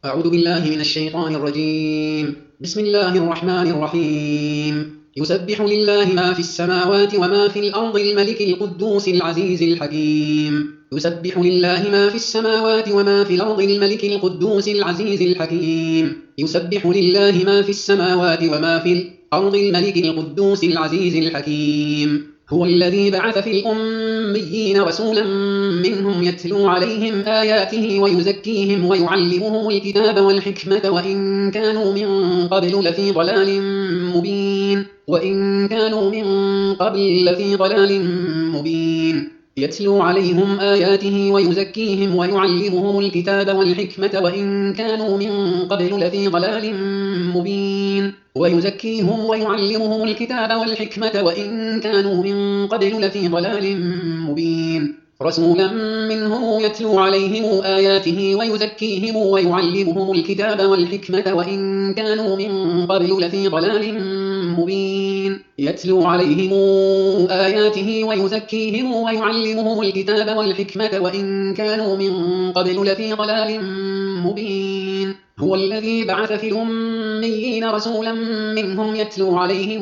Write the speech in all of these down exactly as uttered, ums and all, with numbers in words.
أعوذ بالله من الشيطان الرجيم. بسم الله الرحمن الرحيم. يسبح لله ما في السماوات وما في الأرض الملك القدوس العزيز الحكيم. يسبح لله ما في السماوات وما في الأرض الملك القدوس العزيز الحكيم. يسبح لله ما في السماوات وما في الأرض الملك القدوس العزيز الحكيم. هو الذي بعث في الأميين رسولا منهم يتلو عليهم آياته ويزكيهم ويعلمهم الكتاب والحكمة وإن كانوا من قبل لفي ضلال مبين وإن كانوا من قبل لفي ضلال مبين يتلو عليهم آياته ويزكيهم ويعلمهم الكتاب والحكمة وإن كانوا من قبل لفي ضلال مبين ويزكيهم ويعلمهم الكتاب والحكمة وإن كانوا من قبل لفي ضلال مبين رسولا منهم يتلو عليهم آياته ويزكيهم ويعلمهم الكتاب والحكمة وإن كانوا من قبل لفي ضلال مبين يتلو عليهم آياته ويزكيهم ويعلمهم الكتاب والحكمة وإن كانوا من قبل لفي ضلال مبين هو الذي بعث في الأميين رسولا منهم يتلو عليهم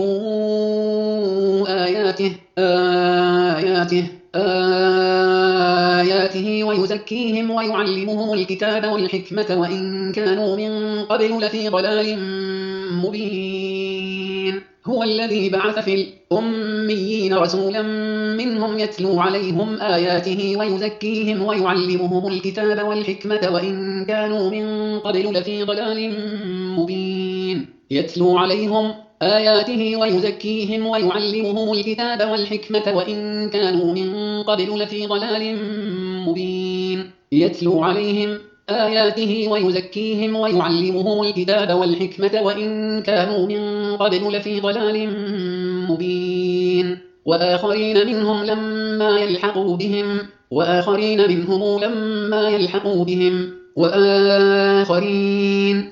آياته آياته آياته ويزكيهم ويعلمهم الكتاب والحكمة وإن كانوا من قبل لفي ضلال مبين هو الذي بعث في الأميين رسولا منهم يتلو عليهم آياته ويزكيهم ويعلمهم الكتاب والحكمة وإن كانوا من قبل لفي ضلال مبين يتلو عليهم آياته ويزكيهم ويعلمهم الكتاب والحكمة وإن كانوا من قبل لفي ضلال مبين يتلو عليهم آياته ويزكيهم ويعلمهم الكتاب والحكمة وإن كانوا من قبل لفي ضلال مبين وآخرين منهم لما يلحقوا بهم وآخرين منهم لما يلحقوا بهم وآخرين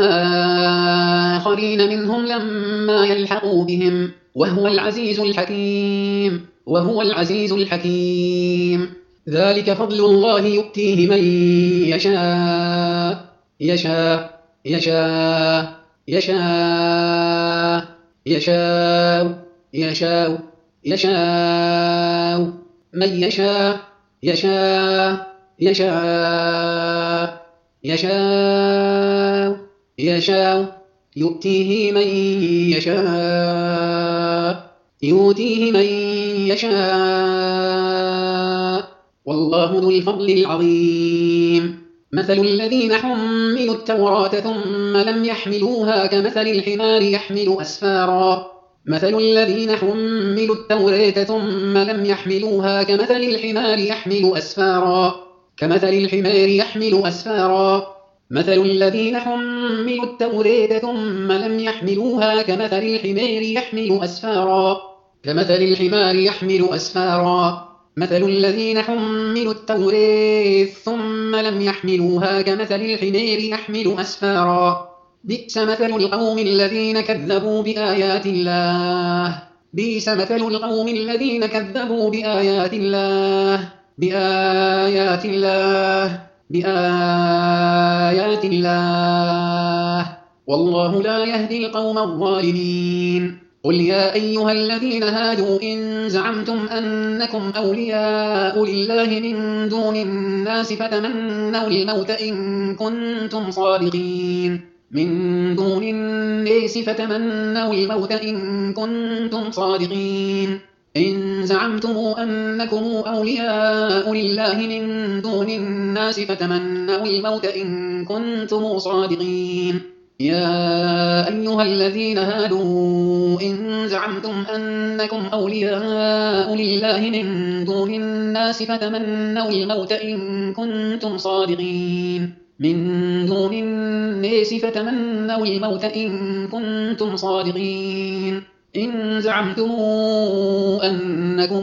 وآخرين منهم لما يلحقوا بهم وهو العزيز الحكيم وهو العزيز الحكيم ذلك فضل الله يؤتيه من يشاء يشاء يشاء يشاء يشاء يشاء يشاء من يشاء يشاء يشاء يشاء يشاء يؤتيه من يشاء يؤتيه من يشاء والله ذو الفضل العظيم مثل الذين حملوا التوراة ثم لم يحملوها كمثل الحمار يحمل أسفارا مثل الذين حملوا التوراة ثم لم يحملوها كمثل الحمار يحمل أسفارا كمثل الحمار يحمل أسفارا مثل الذين حملوا التوراة ثم لم يحملوها كمثل الحمار يحمل أسفارا كمثل الحمار يحمل أسفارا مثل الذين حملوا التوراة ثم لم يحملوها كمثل الحمار يحمل أسفارا بئس مثل القوم الذين كذبوا بآيات الله بئس مثل القوم الذين كذبوا بآيات الله بآيات الله بآيات الله والله لا يهدي القوم الظالمين قل يا أيها الذين هادوا إن زعمتم أنكم أولياء لله من دون الناس فتمنوا الموت إن كنتم صادقين من دون الناس فتمنوا الموت إن كنتم صادقين إن زعمتم أنكم أولياء لله من دون الناس فتمنوا الموت إن كنتم صادقين يا أيها الذين هادوا إن زعمتم أنكم أولياء لله من دون الناس فتمنوا الموت إن كنتم صادقين من دون الناس فتمنوا الموت إن كنتم صادقين إن زعمتم أنكم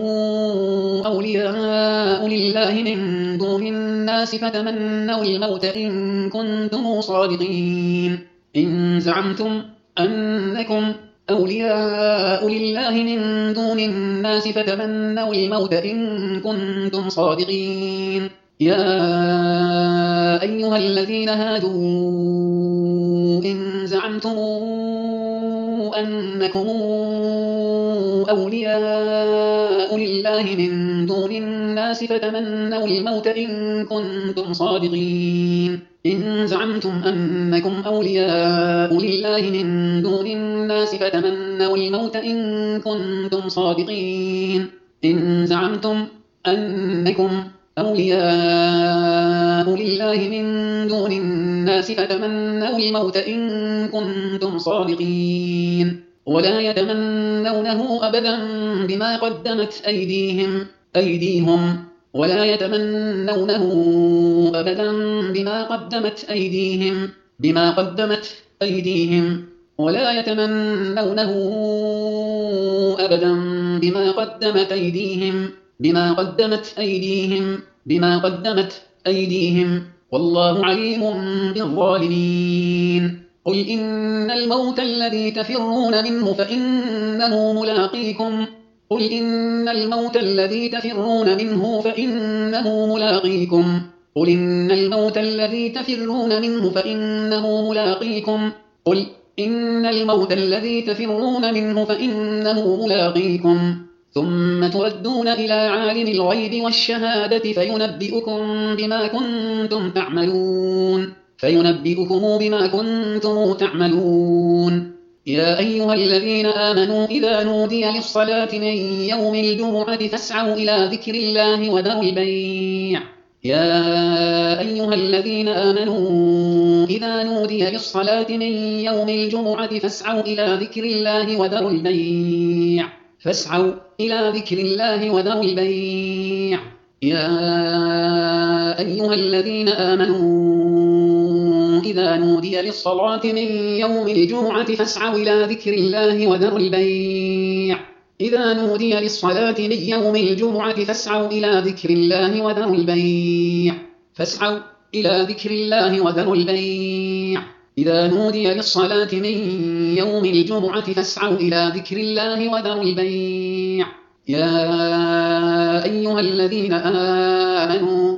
أولياء لله من دون الناس فتمنوا الموت إن كنتم صادقين إن زعمتم أنكم أولياء لله من دون الناس فتمنوا الموت إن كنتم صادقين يا أيها الذين هادوا إن زعمتم أنكم أولياء لله من دون الناس فتمنوا الموت إن كنتم صادقين إن زعمتم أنكم أولياء لله من دون الناس فتمنوا الموت إن كنتم صادقين إن زعمتم أنكم أولياء لله من دون الناس فتمنوا الموت إن كنتم صادقين ولا يتمنونه أبدا بما قدمت أيديهم أيديهم ولا يتمنونه أبدا بما قدمت أيديهم بما قدمت أيديهم ولا يتمنونه أبدا بما قدمت أيديهم بما قدمت أيديهم بما قدمت أيديهم والله عليم بالظالمين قل إن الموت الذي تفرون منه فإنه ملاقيكم قل إن الموت الذي تفرون منه فإنه ملاقيكم قل إن الموت الذي تفرون منه فإنه ملاقيكم قل إن الموت الذي تفرون منه فإنه ملاقيكم ثم تردون إلى عالم الغيب والشهادة فينبئكم بما كنتم تعملون فينبئكم بما كنتم تعملون يا أيها الذين آمنوا إذا نودي للصلاة من يوم الجمعة فاسعوا إلى ذكر الله وذروا البيع يا أيها الذين آمنوا إذا نودي للصلاة من يوم الجمعة فاسعوا إلى ذكر الله وذروا البيع فاسعوا إلى ذكر الله وذروا البيع يا أيها الذين آمنوا إذا نودي للصلاة من يوم الجمعة فاسعوا إلى ذكر الله وذروا البيع إذا نودي للصلاة من يوم الجمعة فاسعوا إلى ذكر الله وذروا البيع فاسعوا إلى ذكر الله وذروا البيع إذا نودي للصلاة من يوم الجمعة فاسعوا إلى ذكر الله وذروا البيع يا أيها الذين آمنوا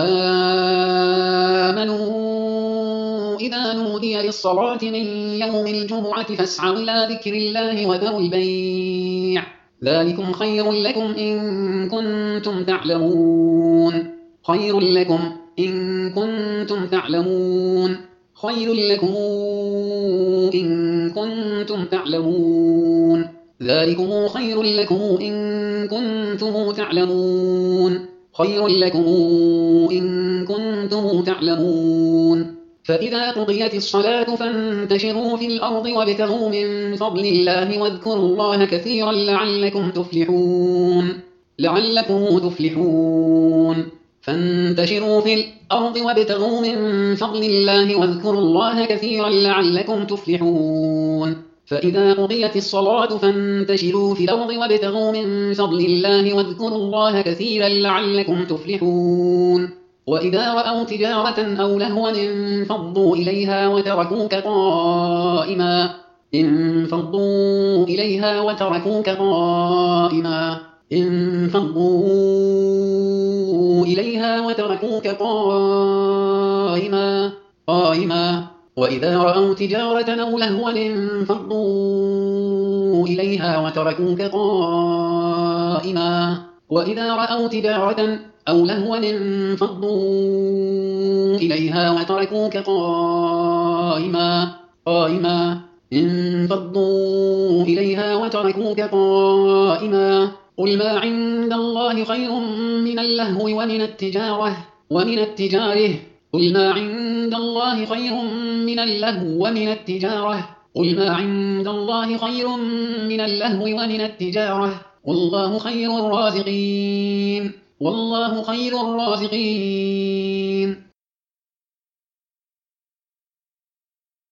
آمنوا إذا نودي للصلاة من يوم الجمعة فاسعوا إلى ذكر الله وذروا البيع ذلكم خير لكم إن كنتم تعلمون خير لكم إن كنتم تعلمون خير لكم إن كنتم تعلمون ذلكم خير لكم إن كنتم تعلمون خير لكم إن كنتم تعلمون فإذا قضيت الصلاة فانتشروا في الأرض وابتغوا من فضل الله واذكروا الله كثيرا لعلكم تفلحون لعلكم تفلحون فانتشروا في الأرض وابتغوا من فضل الله واذكروا الله كثيرا لعلكم تفلحون فإذا قضيت الصلاة فانتشروا في الأرض وابتغوا من فضل الله واذكروا الله كثيرا لعلكم تفلحون وإذا رأوا تجارة أو لهوا انفضوا إليها وتركوك قائما انفضوا إليها وتركوك قائما انفضوا إليها وتركوك قائما قائما وإذا رأوا تجارة أو لهوا انفضوا إليها وتركوك قائما وإذا رأوا تجارة أو لهوا انفضوا إليها وتركوك قائما قائما انفضوا إليها وتركوك قائما قل ما عند الله خير من اللهو ومن التجارة ومن التجاره قل ما عند الله خير من اللهو ومن التجارة قل ما عند الله خير من اللهو ومن التجارة والله خير الرازقين والله خير الرازقين